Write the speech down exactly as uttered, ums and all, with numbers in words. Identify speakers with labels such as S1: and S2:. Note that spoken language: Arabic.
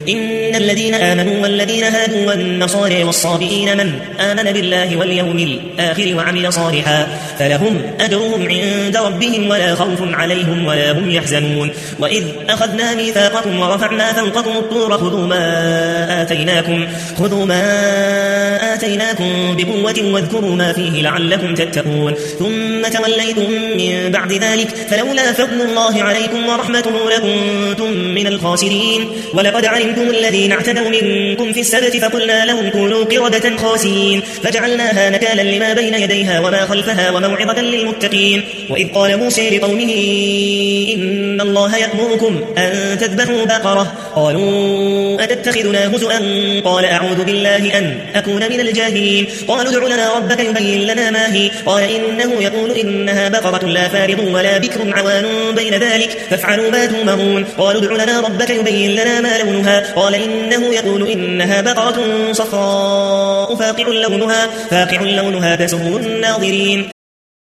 S1: إن الذين آمنوا والذين هادوا والنصارى والصابئين من آمن بالله واليوم الآخر وعمل صالحا فلهم أجرهم عند ربهم ولا خوف عليهم ولا هم يحزنون. وإذ أخذنا ميثاقكم ورفعنا فوقكم الطور خذوا ما آتيناكم خذوا ما آتيناكم بقوة واذكروا ما فيه لعلكم تتقون ثم توليتم من بعد ذلك فلولا فضل الله عليكم ورحمته لكنتم من الخاسرين. ولقد علمتم الذين اعتدوا منكم في السبت فقلنا لهم كونوا قردة خاسئين فجعلناها نكالا لما بين يديها وما خلفها وموعظة للمتقين. وإذ قال موسى لقومه إن الله يأمركم أن تذبحوا بقرة قالوا أتتخذنا هزؤا قال أعوذ بالله أن أكون من الجاهلين. قالوا ادع لنا ربك يبين لنا ما هي قال إنه يقول إنها بقرة لا فارض ولا بكر عوان بين ذلك فافعلوا ما تؤمرون. قالوا ادع لنا ربك يبين لنا ما لونها قال إنه يقول إنها بقرة صفراء فاقع لونها فاقع لونها تسر الناظرين.